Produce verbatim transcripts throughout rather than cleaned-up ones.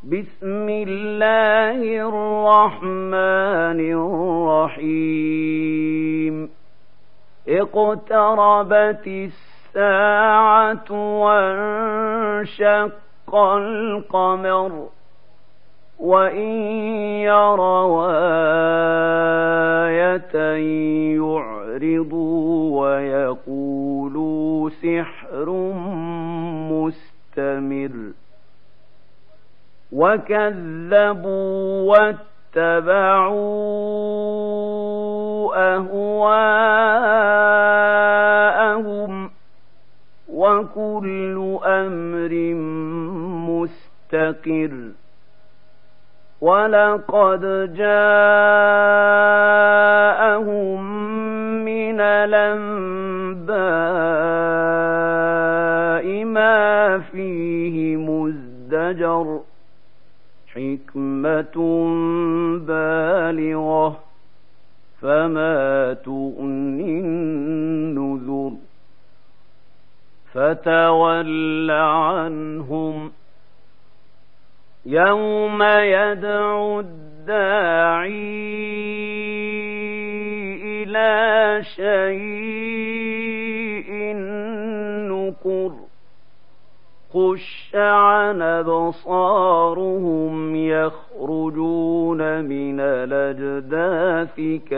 بسم الله الرحمن الرحيم اقتربت الساعة وانشق القمر وإن يروا آية يعرضوا ويقولوا سحر مستمر وكذبوا واتبعوا أهواءهم وكل أمر مستقر ولقد جاءهم من الأنباء ما فيه مزدجر حكمة بالغة فما تغني النذر فتول عنهم يوم يدعو الداعي إلى شيء نكر خش عن أبصارهم يخرجون من الأجداث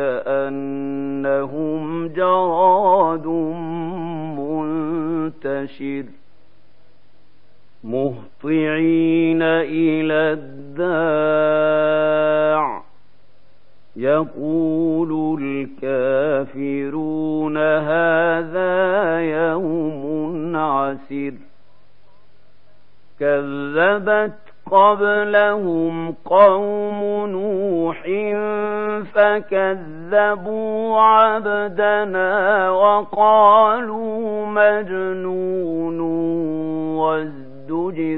كأنهم جراد منتشر مهطعين إلى الداع يقول الكافرون هذا يوم عسر كذبت قبلهم قوم نوح فكذبوا عبدنا وقالوا مجنون وازدجر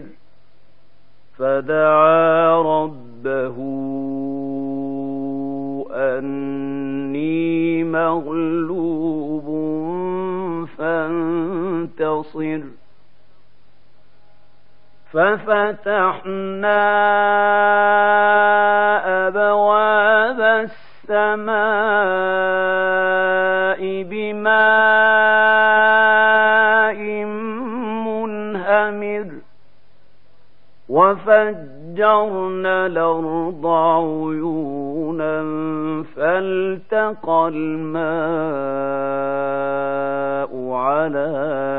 فدعا ربه أني مغلوب فانتصر ففتحنا أبواب السماء بماء منهمر وفجرنا الأرض عيونا فالتقى الماء على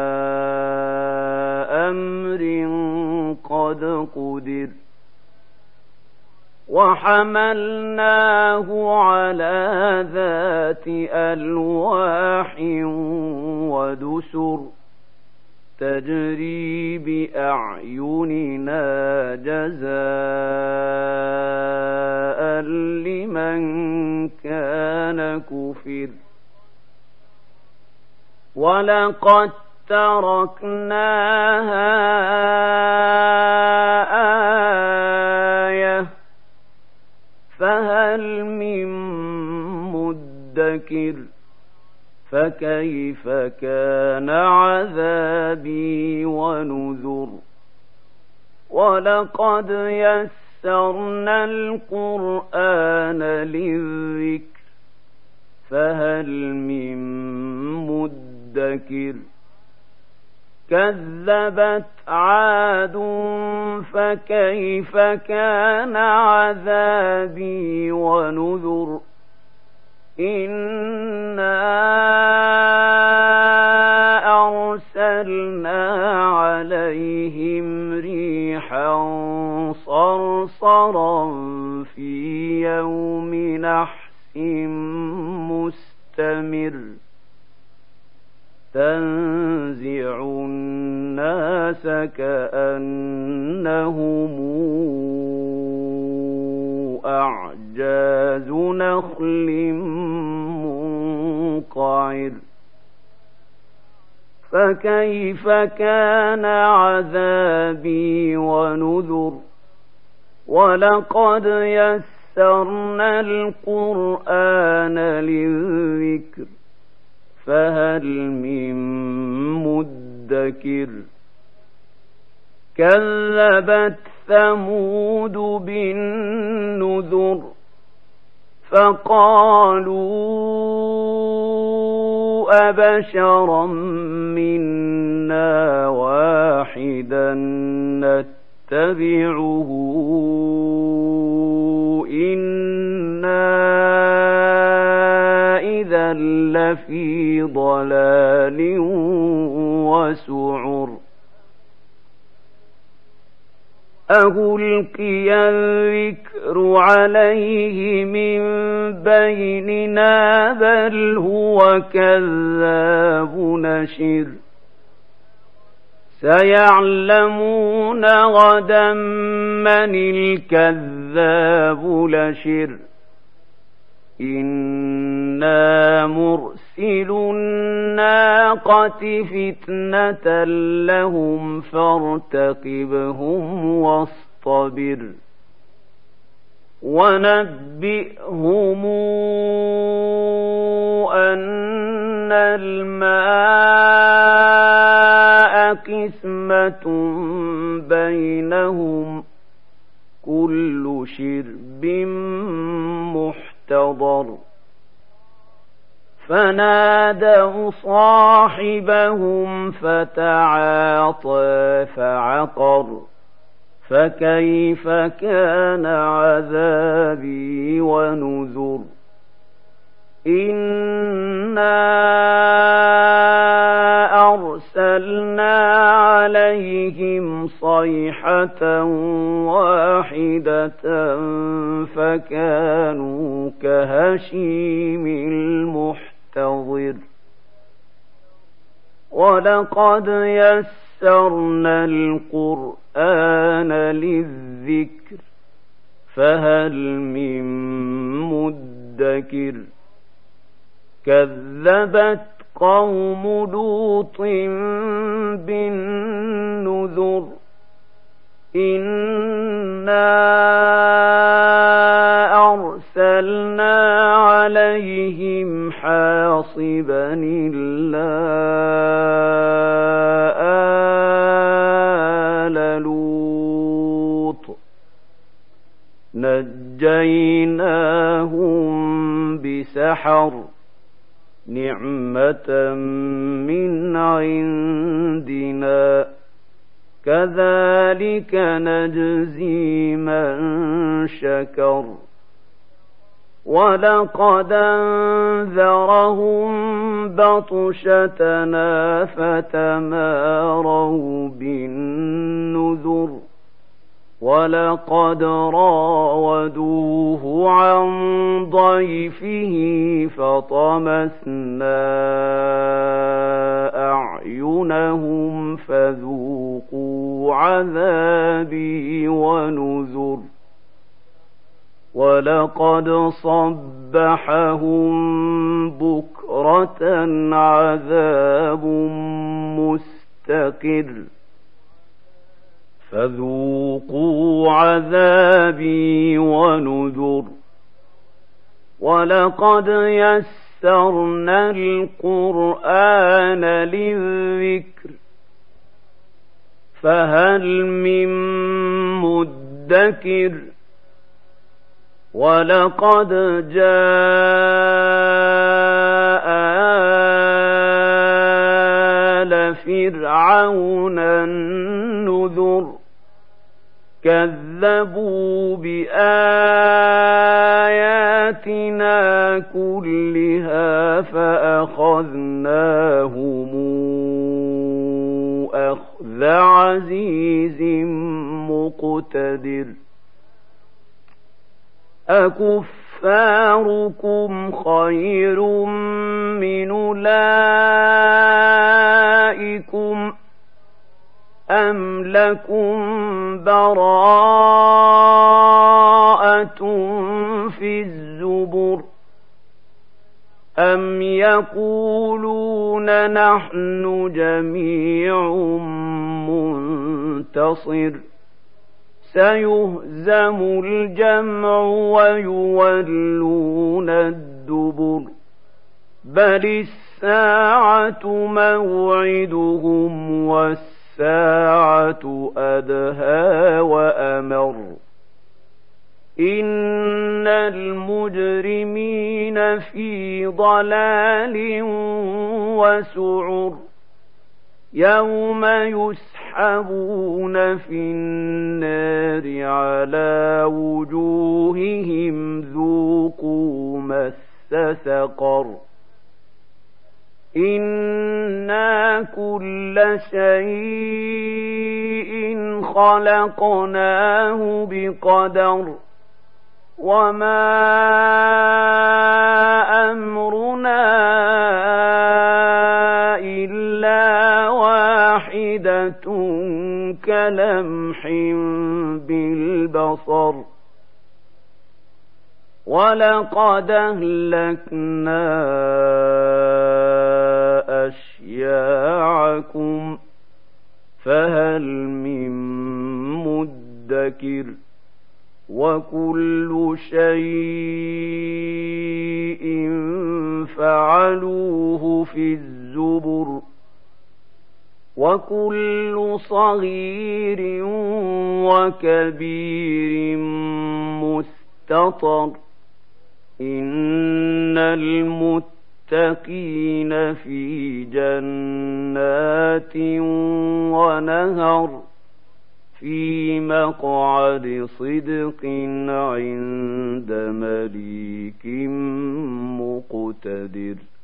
أمر قد قدر وحملناه على ذات ألواح ودسر تجري بأعيننا جزاء لمن كان كفر ولقد تركناها آية فهل من مدكر فكيف كان عذابي ونذر ولقد يسرنا القرآن للذكر فهل من مدكر كذبت عاد فكيف كان عذابي ونذر إنا أرسلنا عليهم ريحا صرصرا في يوم نحس مستمر تنزع الناس كأنهم أعجاز نخل منقعر فكيف كان عذابي ونذر ولقد يسرنا القرآن للذكر فهل من مدكر كذبت ثمود بالنذر فقالوا أبشرا منا واحدا نتبعه إنا إذا لفي ضلال وسعر ألقي الذكر عليه من بيننا بل هو كذاب نشر سيعلمون غدا من الكذاب لشر إنا مرسل الناقة فتنة لهم فارتقبهم واصطبر ونبئهم أن الماء قسمة بينهم كل شرب محتضر فنادوا صاحبهم فتعاطى فعقر فكيف كان عذابي ونذر إنا أرسلنا عليهم صيحة واحدة فكانوا كهشيم المحتضر ولقد يسرنا القرآن للذكر فهل من مدكر كذبت قوم لوط بالنذر إنا أرسلنا عليهم حاصبا إلا آل لوط نجيناهم بسحر نعمة من عندنا كذلك نجزي من شكر ولقد أنذرهم بطشتنا فتماروا بالنذر ولقد راودوه عن ضيفه فطمسنا أعينهم فذوقوا عذابي ونذر ولقد صبحهم بكرة عذاب مستقر فذوقوا عذابي ونذر ولقد يسرنا القرآن للذكر فهل من مدكر ولقد جاء آل فرعون النذر كذبوا بآياتنا كلها فأخذناهم أخذ عزيز مقتدر أكفاركم خير من أولئكم أم لكم براءة في الزبر أم يقولون نحن جميع منتصر سيهزم الجمع ويولون الدبر بل الساعة موعدهم والساعة الساعة أدهى وأمر إن المجرمين في ضلال وسعر يوم يسحبون في النار على وجوههم ذوقوا مس سقر إنا كل شيء خلقناه بقدر وما أمرنا إلا واحدة كلمح بالبصر ولقد أهلكنا أشياعكم فهل من مدكر وكل شيء فعلوه في الزبر وكل صغير وكبير مستطر إن المتقين في جنات ونهر في مقعد صدق عند مليك مقتدر.